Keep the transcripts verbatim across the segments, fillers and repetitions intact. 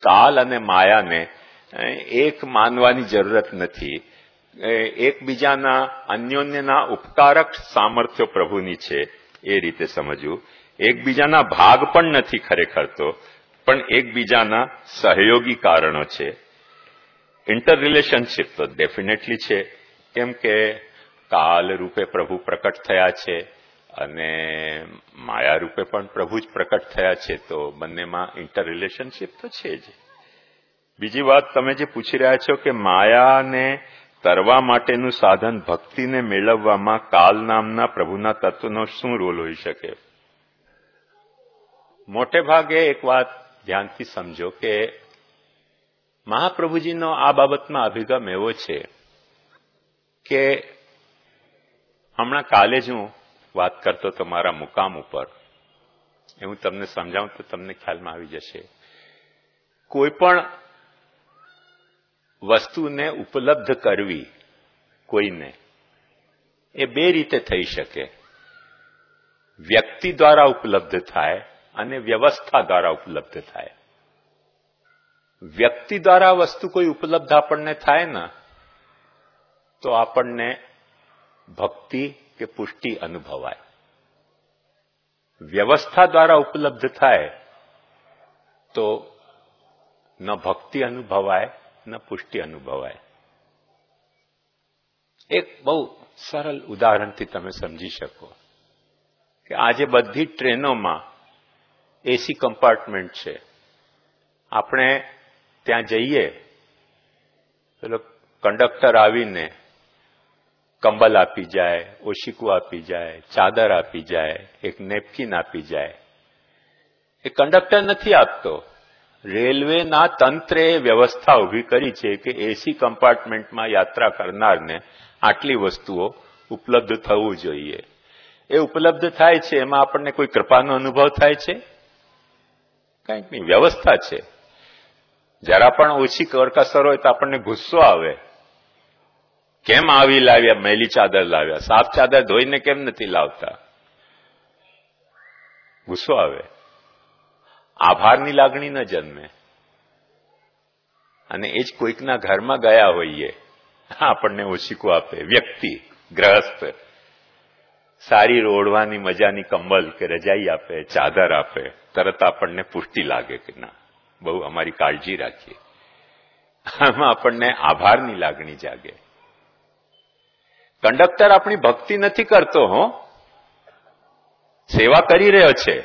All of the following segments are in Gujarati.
કાલ અને માયાને એક માનવાની જરૂરત નથી. એકબીજાના અન્યોન્યના ઉપકારક સામર્થ્યો પ્રભુની છે એ રીતે સમજવું. એકબીજાના ભાગ પણ નથી ખરેખર તો, પણ એકબીજાના સહયોગી કારણો છે. ઇન્ટર રિલેશનશીપ તો ડેફિનેટલી છે, કેમ કે કાલ રૂપે પ્રભુ પ્રકટ થયા છે અને માયા રૂપે પણ પ્રભુ જ પ્રકટ થયા છે, તો બંનેમાં ઇન્ટર રિલેશનશીપ તો છે જ. બીજી વાત તમે જે પૂછી રહ્યા છો કે માયાને તરવા માટેનું સાધન ભક્તિને મેળવવામાં કાલ નામના પ્રભુના તત્વનો શું રોલ હોઈ શકે? મોટે ભાગે એક વાત ધ્યાનથી સમજો કે મહાપ્રભુજીનો આ બાબતમાં અભિગમ એવો છે કે હમણાં કાલે જ હું વાત કરતો હતો મારા મુકામ ઉપર, એ હું તમને સમજાવું તો તમને ખ્યાલમાં આવી જશે. કોઈ પણ વસ્તુને ઉપલબ્ધ કરવી કોઈને, એ બે રીતે થઈ શકે. વ્યક્તિ દ્વારા ઉપલબ્ધ થાય અને વ્યવસ્થા દ્વારા ઉપલબ્ધ થાય. વ્યક્તિ દ્વારા વસ્તુ કોઈ ઉપલબ્ધ આપણને થાય ને તો આપણને ભક્તિ કે પુષ્ટિ અનુભવાય. વ્યવસ્થા દ્વારા ઉપલબ્ધ થાય તો ન ભક્તિ અનુભવાય ન પુષ્ટિ અનુભવાય. એક બહુ સરળ ઉદાહરણથી તમે સમજી શકો કે આજે બધી ટ્રેનોમાં એસી કમ્પાર્ટમેન્ટ છે. આપણે ત્યાં જઈએ, પેલો કંડક્ટર આવીને કંબલ આપી જાય, ઓશિકું આપી જાય, ચાદર આપી જાય, એક નેપકિન આપી જાય. એ કંડક્ટર નથી આપતો, રેલવેના તંત્રે વ્યવસ્થા ઉભી કરી છે કે એસી કમ્પાર્ટમેન્ટમાં યાત્રા કરનારને આટલી વસ્તુઓ ઉપલબ્ધ થવું જોઈએ. એ ઉપલબ્ધ થાય છે, એમાં આપણને કોઈ કૃપાનો અનુભવ થાય છે? કંઈક નહીં, વ્યવસ્થા છે. જરા પણ ઓછી કરકસર હોય તો આપણને ગુસ્સો આવે. કેમ આવી લાવ્યા, મેલી ચાદર લાવ્યા, સાફ ચાદર ધોઈને કેમ નથી લાવતા? ગુસ્સો આવે. આભારની લાગણી ન જન્મે. અને એ જ કોઈકના ઘરમાં ગયા હોઈએ, આપણને ઓશિકું આપે, વ્યક્તિ ગ્રહસ્થ સારી રોડવાની મજાની કંબલ કે રજાઈ આપે, ચાદર આપે, તરત આપણને પુષ્ટિ લાગે કે ના, બહુ અમારી કાળજી રાખીએ. આમાં આપણને આભારની લાગણી જાગે. કંડક્ટર આપણી ભક્તિ નથી કરતો, હો, સેવા કરી રહ્યો છે.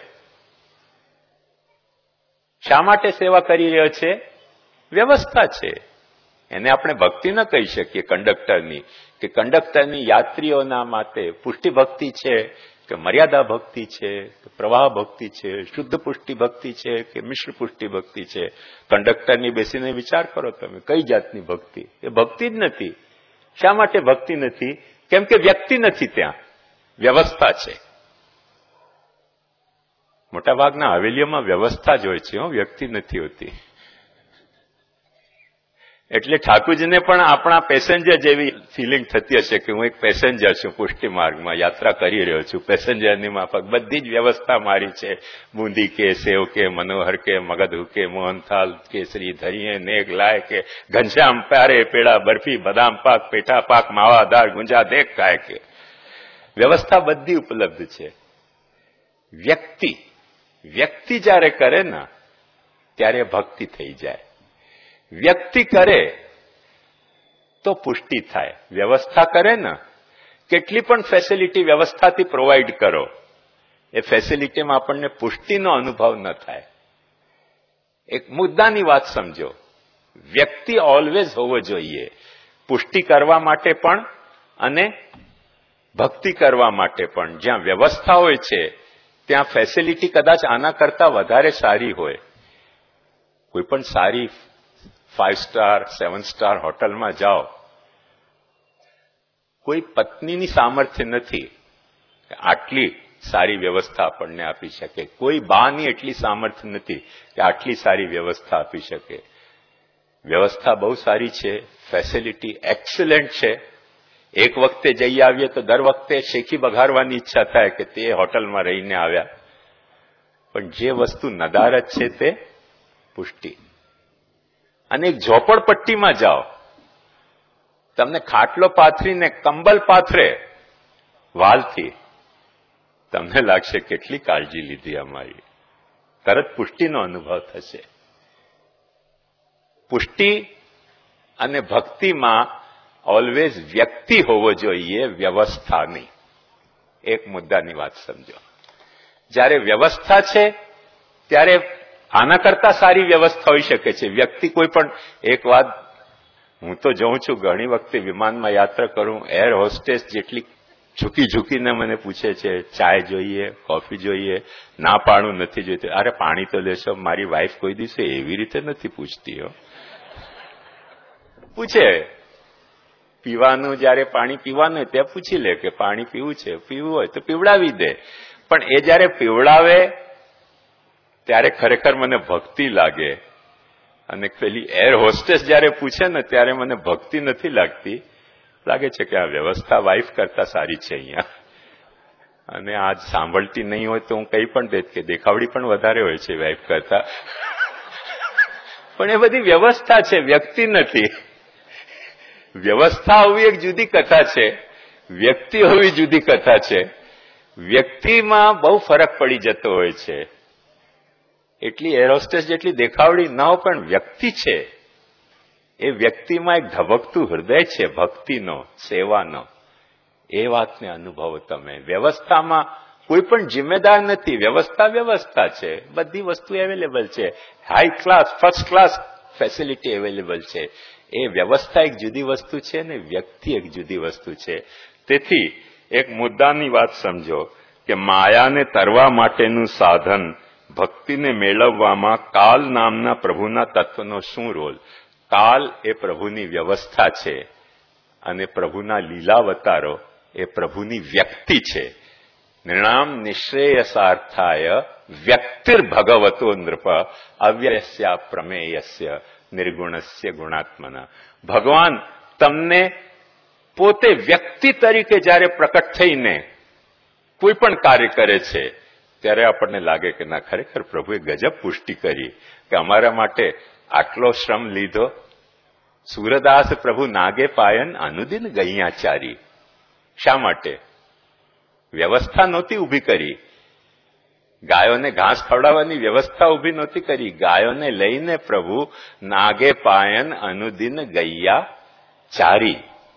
શા માટે સેવા કરી રહ્યો છે? વ્યવસ્થા છે. એને આપણે ભક્તિ ન કહી શકીએ કંડક્ટરની, કે કંડક્ટરની યાત્રીઓના માટે પુષ્ટિ ભક્તિ છે કે મર્યાદા ભક્તિ છે કે પ્રવાહ ભક્તિ છે, શુદ્ધ પુષ્ટિ ભક્તિ છે કે મિશ્ર પુષ્ટિ ભક્તિ છે. કંડક્ટરની બેસીને વિચાર કરો તમે, કઈ જાતની ભક્તિ? એ ભક્તિ જ નથી. શા માટે ભક્તિ નથી? કેમ કે વ્યક્તિ નથી, ત્યાં વ્યવસ્થા છે. મોટાભાગના હવેલીઓમાં વ્યવસ્થા જ હોય છે, હો, વ્યક્તિ નથી હોતી. એટલે ઠાકુરજીને પણ આપણા પેસેન્જર જેવી ફિલિંગ થતી હશે કે હું એક પેસેન્જર છું, પુષ્ટિ માર્ગમાં યાત્રા કરી રહ્યો છું. પેસેન્જરની માફક બધી જ વ્યવસ્થા મારી છે. બુંદી કે, સેવ કે, મનોહર કે, મગધ કે, મોહનથાલ કેસરી ધરીએ, નેગ લાય કે, ઘનશ્યામ પ્યારે પેડા બરફી, બદામ પાક, પેઠા પાક, માવા દાળ, ગુંજા દેખ કાય કે. વ્યવસ્થા બધી ઉપલબ્ધ છે. વ્યક્તિ વ્યક્તિ જ્યારે કરે ને ત્યારે ભક્તિ થઈ જાય. વ્યક્તિ કરે તો પુષ્ટિ થાય. વ્યવસ્થા કરે ને, કેટલી પણ ફેસિલિટી વ્યવસ્થાથી પ્રોવાઈડ કરો, એ ફેસિલિટીમાં આપણને પુષ્ટિનો અનુભવ ન થાય. એક મુદ્દાની વાત સમજો, વ્યક્તિ ઓલવેઝ હોવો જોઈએ, પુષ્ટિ કરવા માટે પણ અને ભક્તિ કરવા માટે પણ. જ્યાં વ્યવસ્થા હોય છે ત્યાં ફેસિલિટી કદાચ આના કરતા વધારે સારી હોય. કોઈ પણ સારી ફાઇવ સ્ટાર સેવન સ્ટાર હોટલમાં જાઓ, કોઈ પત્નીની સામર્થ્ય નથી કે આટલી સારી વ્યવસ્થા આપણને આપી શકે. કોઈ બાની એટલી સામર્થ્ય નથી કે આટલી સારી વ્યવસ્થા આપી શકે. વ્યવસ્થા બહુ સારી છે, ફેસિલિટી એક્સલન્ટ છે. એક વખતે જઈ આવીએ તો દર વખતે શેખી બઘારવાની ઈચ્છા થાય કે તે હોટલમાં રહીને આવ્યા. પણ જે વસ્તુ નદારત છે તે પુષ્ટિ. અને એક ઝોપડપટ્ટીમાં જાઓ, તમને ખાટલો પાથરીને કંબલ પાથરે વાલથી, તમને લાગશે કેટલી કાળજી લીધી અમારી. તરત પુષ્ટિનો અનુભવ થશે. પુષ્ટિ અને ભક્તિમાં ઓલવેઝ વ્યક્તિ હોવો જોઈએ, વ્યવસ્થા નહીં. એક મુદ્દાની વાત સમજો. જ્યારે વ્યવસ્થા છે ત્યારે આના કરતા સારી વ્યવસ્થા હોઈ શકે છે. વ્યક્તિ કોઈ પણ એક વાત હું તો જોઉં છું, ઘણી વખતે વિમાનમાં યાત્રા કરું, એર હોસ્ટેસ જેટલી ઝૂકી ઝૂકીને મને પૂછે છે, ચાય જોઈએ, કોફી જોઈએ, ના પાડું નથી જોઈતું. અરે પાણી તો લેશો. મારી વાઈફ કોઈ દિવસે એવી રીતે નથી પૂછતી હો. પૂછે પીવાનું, જયારે પાણી પીવાનું ત્યાં પૂછી લે કે પાણી પીવું છે, પીવું હોય તો પીવડાવી દે. પણ એ જયારે પીવડાવે ત્યારે ખરેખર મને ભક્તિ લાગે. અને પેલી એર હોસ્ટેસ જયારે પૂછે ને ત્યારે મને ભક્તિ નથી લાગતી, લાગે છે કે આ વ્યવસ્થા વાઈફ કરતા સારી છે અહીંયા. અને આજ સાંભળતી નહીં હોય તો હું કઈ પણ દેત કે દેખાવડી પણ વધારે હોય છે વાઈફ કરતા. પણ એ બધી વ્યવસ્થા છે, વ્યક્તિ નથી. વ્યવસ્થા હોવી એક જુદી કથા છે, વ્યક્તિ હોવી જુદી કથા છે. વ્યક્તિમાં બહુ ફરક પડી જતો હોય છે. એટલી એર હોસ્ટેસ જેટલી દેખાવડી ન હોય પણ વ્યક્તિ છે. એ વ્યક્તિમાં એક ધબકતું હૃદય છે ભક્તિનો, સેવાનો. એ વાતને અનુભવો તમે. વ્યવસ્થામાં કોઈ પણ જિમ્મેદાર નથી. વ્યવસ્થા વ્યવસ્થા છે, બધી વસ્તુ અવેલેબલ છે, high class first class facility available છે. એ વ્યવસ્થા એક જુદી વસ્તુ છે ને વ્યક્તિ એક જુદી વસ્તુ છે. તેથી એક મુદ્દાની વાત સમજો કે માયાને તરવા માટેનું સાધન ભક્તિને મેળવવામાં કાલ નામના પ્રભુના તત્વનો શું રોલ? કાલ એ પ્રભુની વ્યવસ્થા છે અને પ્રભુના લીલાવતારો એ પ્રભુની વ્યક્તિ છે. નૃણામ નિશ્રેયસાર્થાય વ્યક્તિર્ભગવતો નૃપ અવ્યયસ્ય પ્રમેયસ્ય નિર્ગુણસ્ય ગુણાત્મના. ભગવાન તમને પોતે વ્યક્તિ તરીકે જયારે પ્રકટ થઈને કોઈ પણ કાર્ય કરે છે ત્યારે આપણને લાગે કે ના, ખરેખર પ્રભુએ ગજબ પુષ્ટિ કરી કે અમારા માટે આટલો શ્રમ લીધો. સુરદાસ પ્રભુ નાગે પાયન અનુદિન ગૈયાચારી. શા માટે? વ્યવસ્થા નહોતી ઊભી કરી. ગાયોને ઘાસ ખવડાવવાની વ્યવસ્થા ઊભી નહોતી કરી. ગાયોને લઈને પ્રભુ નાગે પાયન અનુદિન ગૈયા ચારી.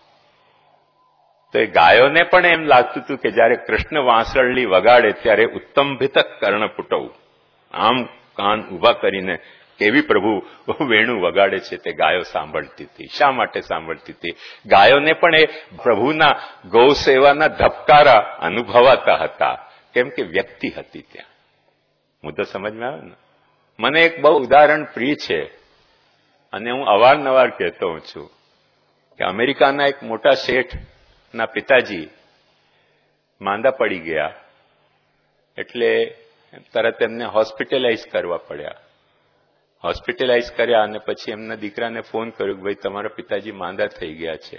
તો એ ગાયોને પણ એમ લાગતું હતું કે જયારે કૃષ્ણ વાંસળી વગાડે ત્યારે ઉત્તંભિત કર્ણપુટવ, આમ કાન ઉભા કરીને કેવી પ્રભુ વેણુ વગાડે છે તે ગાયો સાંભળતી હતી. શા માટે સાંભળતી હતી? ગાયોને પણ એ પ્રભુના ગૌ સેવાના ધબકારા અનુભવાતા હતા, કેમ કે વ્યક્તિ હતી ત્યાં. મુદ્દો સમજમાં આવે ને? મને એક બહુ ઉદાહરણ પ્રિય છે અને હું અવારનવાર કહેતો હું છું કે અમેરિકાના એક મોટા શેઠ ના પિતાજી માંદા પડી ગયા, એટલે તરત એમને હોસ્પિટલાઇઝ કરવા પડ્યા. હોસ્પિટલાઇઝ કર્યા અને પછી એમના દીકરાને ફોન કર્યો કે ભાઈ તમારા પિતાજી માંદા થઈ ગયા છે.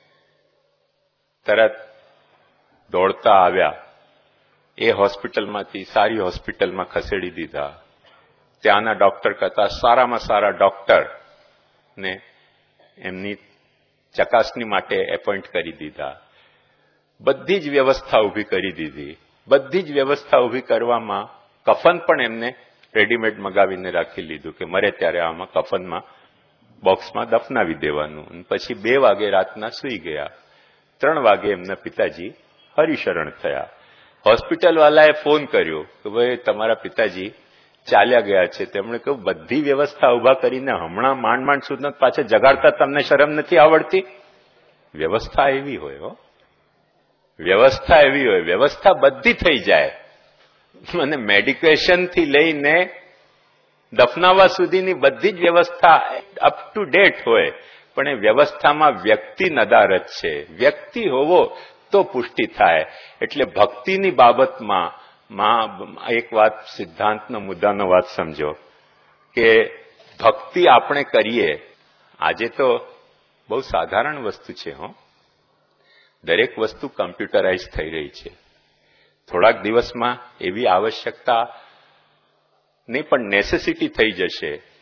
તરત દોડતા આવ્યા, એ હોસ્પિટલમાંથી સારી હોસ્પિટલમાં ખસેડી દીધા. ત્યાંના ડોક્ટર કરતા સારામાં સારા ડોક્ટર ને એમની ચકાસણી માટે એપોઇન્ટ કરી દીધા. બધી જ વ્યવસ્થા ઊભી કરી દીધી. બધી જ વ્યવસ્થા ઊભી કરવામાં કફન પણ એમને રેડીમેડ મગાવીને રાખી લીધું કે મરે ત્યારે આમાં કફનમાં બોક્સમાં દફનાવી દેવાનું. પછી બે વાગે રાતના સૂઈ ગયા. ત્રણ વાગે એમના પિતાજી હરિશરણ થયા. હોસ્પિટલ વાળાએ ફોન કર્યો કે ભાઈ તમારા પિતાજી ચાલ્યા ગયા છે. તેમણે કહ્યું બધી વ્યવસ્થા ઉભા કરીને હમણાં માંડ માંડ સુધી પાછા જગાડતા તમને શરમ નથી આવડતી? વ્યવસ્થા એવી હોય હો, વ્યવસ્થા એવી હોય. વ્યવસ્થા બધી થઈ જાય અને મેડિકેશન થી લઈને દફનાવા સુધીની બધી જ વ્યવસ્થા અપ ટુ ડેટ હોય, પણ એ વ્યવસ્થામાં વ્યક્તિ નદારત છે. વ્યક્તિ હોવો તો પુષ્ટિ થાય. એટલે ભક્તિની બાબતમાં માં એક વાત, સિદ્ધાંતનો મુદ્દાનો વાત સમજો કે ભક્તિ આપણે કરીએ. આજે તો બહુ સાધારણ વસ્તુ છે હો, દરેક વસ્તુ કમ્પ્યુટરાઇઝ થઈ રહી છે. થોડાક દિવસમાં એવી આવશ્યકતા નહીં પણ નેસેસિટી થઈ જશે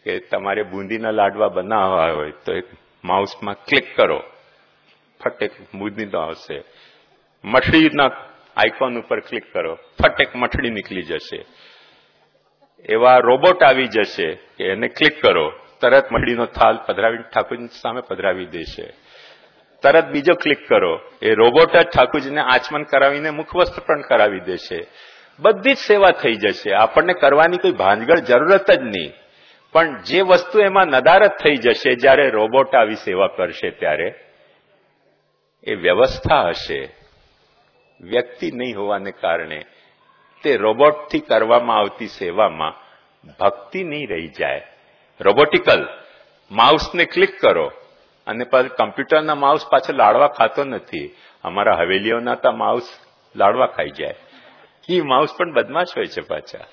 કે તમારે બુંદીના લાડવા બનાવવા હોય તો એક માઉસમાં ક્લિક કરો, ફટેક બુંદીનો આવશે. મઠડીના આઇકોન ઉપર ક્લિક કરો, ફટેક મઠડી નીકળી જશે. એવા રોબોટ આવી જશે કે એને ક્લિક કરો, તરત મઠડીનો થાલ પધરાવી ઠાકોરજી સામે પધરાવી દેશે. તરત બીજો ક્લિક કરો, એ રોબોટ જ ઠાકોરજીને આચમન કરાવીને મુખવસ્ત્ર પણ કરાવી દેશે. બધી જ સેવા થઈ જશે. આપણને કરવાની કોઈ ભાંજગળ જરૂરત જ નહીં. પણ જે વસ્તુ એમાં નદારત થઈ જશે જ્યારે રોબોટ આવી સેવા કરશે ત્યારે એ વ્યવસ્થા હશે. વ્યક્તિ નહીં હોવાને કારણે તે રોબોટથી કરવામાં આવતી સેવામાં ભક્તિ નહીં રહી જાય. રોબોટિકલ માઉસને ક્લિક કરો અને કમ્પ્યુટરના માઉસ પાછળ લાડવા ખાતો નથી. અમારા હવેલીઓના તો માઉસ લાડવા ખાઈ જાય. એ માઉસ પણ બદમાશ હોય છે પાછા.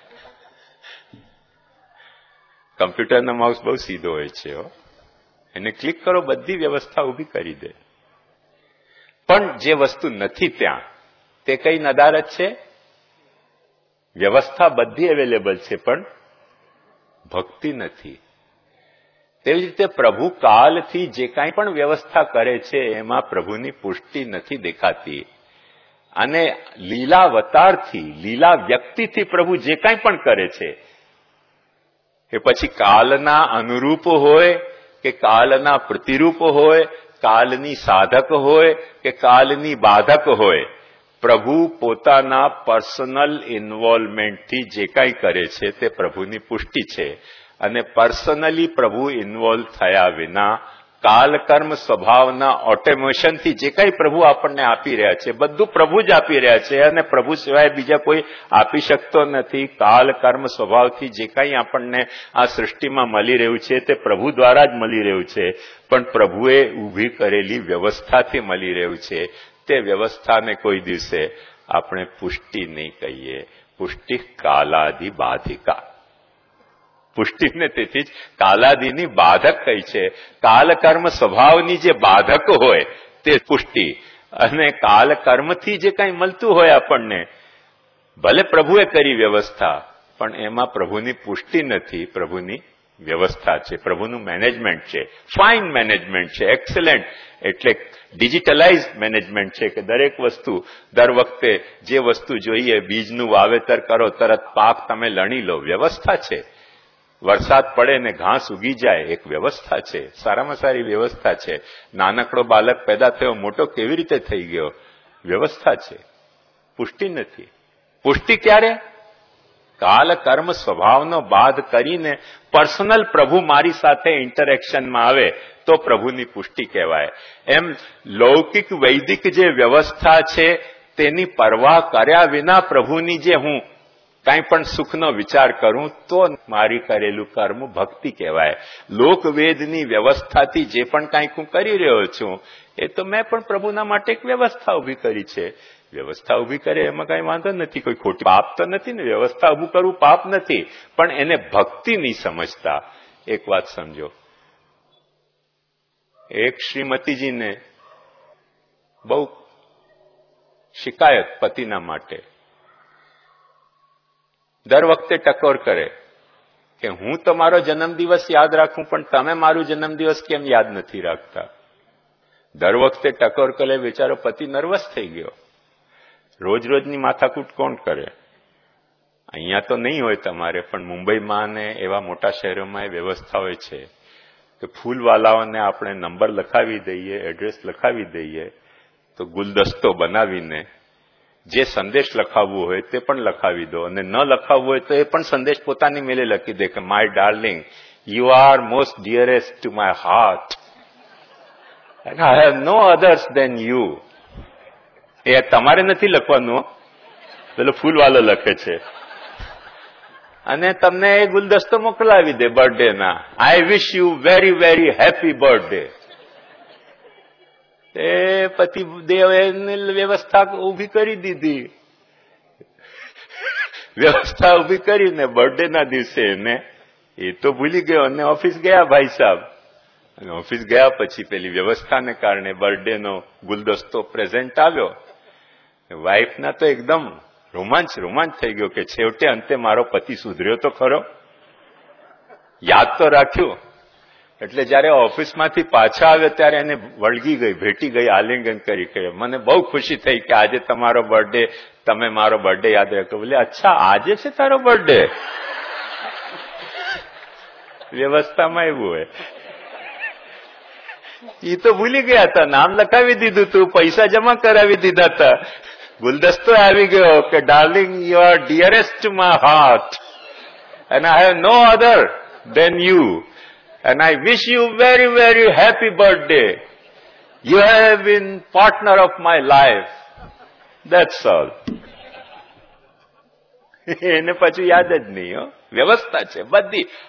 કમ્પ્યુટરના માઉસ બહુ સીધો હોય છે. એને ક્લિક કરો, બધી વ્યવસ્થા ઊભી કરી દે. પણ જે વસ્તુ નથી ત્યાં તે કઈ નદારત છે? વ્યવસ્થા બધી અવેલેબલ છે પણ ભક્તિ નથી. તેવી જ રીતે પ્રભુ કાલથી જે કાંઈ પણ વ્યવસ્થા કરે છે એમાં પ્રભુની પુષ્ટિ નથી દેખાતી. અને લીલા અવતારથી, લીલા વ્યક્તિથી પ્રભુ જે કાંઈ પણ કરે છે એ પછી કાલના અનુરૂપ હોય કે કાલના પ્રતિરૂપ હોય, કાલની સાધક હોય કે કાલની બાધક હોય, પ્રભુ પોતાના પર્સનલ ઇન્વોલ્વમેન્ટથી જે કાંઈ કરે છે તે પ્રભુની પુષ્ટિ છે. અને પર્સનલી પ્રભુ ઇન્વોલ્વ થયા વિના કાલકર્મ સ્વભાવના ઓટોમેશનથી જે કંઈ પ્રભુ આપણને આપી રહ્યા છે બધું પ્રભુ જ આપી રહ્યા છે અને પ્રભુ સિવાય બીજા કોઈ આપી શકતો નથી. કાલકર્મ સ્વભાવથી જે કંઈ આપણને આ સૃષ્ટિમાં મળી રહ્યું છે તે પ્રભુ દ્વારા જ મળી રહ્યું છે. પણ પ્રભુએ ઊભી કરેલી વ્યવસ્થાથી મળી રહ્યું છે. તે વ્યવસ્થાને કોઈ દિવસે આપણે પુષ્ટિ નહીં કહીએ. પુષ્ટિ કાલાદિ બાધિકા. પુષ્ટિને તેથી જ કાલાદિની બાધક કહી છે. કાલકર્મ સ્વભાવની જે બાધક હોય તે પુષ્ટિ. અને કાલકર્મથી જે કંઈ મળતું હોય આપણને, ભલે પ્રભુએ કરી વ્યવસ્થા પણ એમાં પ્રભુની પુષ્ટિ નથી, પ્રભુની વ્યવસ્થા છે, પ્રભુનું મેનેજમેન્ટ છે. ફાઇન મેનેજમેન્ટ છે, એક્સેલન્ટ. એટલે ડિજિટલાઇઝ મેનેજમેન્ટ છે કે દરેક વસ્તુ દર વખતે જે વસ્તુ જોઈએ, બીજનું વાવેતર કરો, તરત પાક તમે લણી લો, વ્યવસ્થા છે. વરસાદ પડે ને ઘાસ ઉગી જાય, એક વ્યવસ્થા છે, સારામાં સારી વ્યવસ્થા છે. નાનકડો બાલક પેદા થયો, મોટો કેવી રીતે થઈ ગયો, વ્યવસ્થા છે. પુષ્ટિ નથી. પુષ્ટિ ક્યારે? કાલ કર્મ સ્વભાવનો બાધ કરીને પર્સનલ પ્રભુ મારી સાથે ઇન્ટરેક્શનમાં આવે તો પ્રભુની પુષ્ટિ કહેવાય. એમ લૌકિક વૈદિક જે વ્યવસ્થા છે તેની પરવા કર્યા વિના પ્રભુની જે હું કાંઈ પણ સુખનો વિચાર કરું તો મારી કરેલું કર્મ ભક્તિ કહેવાય. લોકવેદની વ્યવસ્થાથી જે પણ કાંઈક હું કરી રહ્યો છું એ તો મેં પણ પ્રભુના માટે એક વ્યવસ્થા ઊભી કરી છે. વ્યવસ્થા ઊભી કરે એમાં કાંઈ વાંધો નથી, કોઈ ખોટી પાપ તો નથી ને. વ્યવસ્થા ઊભું કરવું પાપ નથી, પણ એને ભક્તિ નહીં સમજતા. એક વાત સમજો, એક શ્રીમતીજીને બહુ શિકાયત પતિના માટે. દર વખતે ટકોર કરે કે હું તમારો જન્મદિવસ યાદ રાખું પણ તમે મારું જન્મદિવસ કેમ યાદ નથી રાખતા. દર વખતે ટકોર કરે. બેચારો પતિ નર્વસ થઈ ગયો. રોજ રોજની માથાકૂટ કોણ કરે? અહીંયા તો નહીં હોય તમારે, પણ મુંબઈમાં ને એવા મોટા શહેરોમાં એ વ્યવસ્થા હોય છે કે ફૂલવાલાઓને આપણે નંબર લખાવી દઈએ, એડ્રેસ લખાવી દઈએ તો ગુલદસ્તો બનાવીને જે સંદેશ લખાવવું હોય તે પણ લખાવી દો, અને ન લખાવવું હોય તો એ પણ સંદેશ પોતાની મેલે લખી દે કે my darling, you are most dearest to my heart, I have no others than you. એ તમારે નથી લખવાનું, પેલો ફૂલવાલો લખે છે. અને તમને એ ગુલદસ્તો મોકલાવી દે બર્થડે ના. I wish you very very happy birthday. એ પતિ દેવે વ્યવસ્થા ઉભી કરી દીધી. વ્યવસ્થા ઉભી કરીને બર્થડે ના દિવસે એને એ તો ભૂલી ગયો અને ઓફિસ ગયા ભાઈ સાહેબ. અને ઓફિસ ગયા પછી પેલી વ્યવસ્થાને કારણે બર્થડે નો ગુલદસ્તો પ્રેઝન્ટ આવ્યો. વાઇફના તો એકદમ રોમાંચ રોમાંચ થઈ ગયો કે છેવટે અંતે મારો પતિ સુધર્યો તો ખરો. યાદ તો રાખ્યું. એટલે જયારે ઓફિસમાંથી પાછા આવ્યો ત્યારે એને વળગી ગઈ, ભેટી ગઈ, આલિંગન કરી કે મને બહુ ખુશી થઈ કે આજે તમારો બર્થડે, તમે મારો બર્થડે યાદ રાખ્યો. બોલે અચ્છા આજે છે તારો બર્થડે? વ્યવસ્થામાં એવું હોય. એ તો ભૂલી ગયા હતા, નામ લખાવી દીધું તું, પૈસા જમા કરાવી દીધા હતા, ગુલદસ્તો આવી ગયો કે darling you are dearest to my heart and I have no other than you and I wish you very, very happy birthday. You have been partner of my life. That's all. એને પાછું યાદ જ નહીં. હો વ્યવસ્થા છે બધી.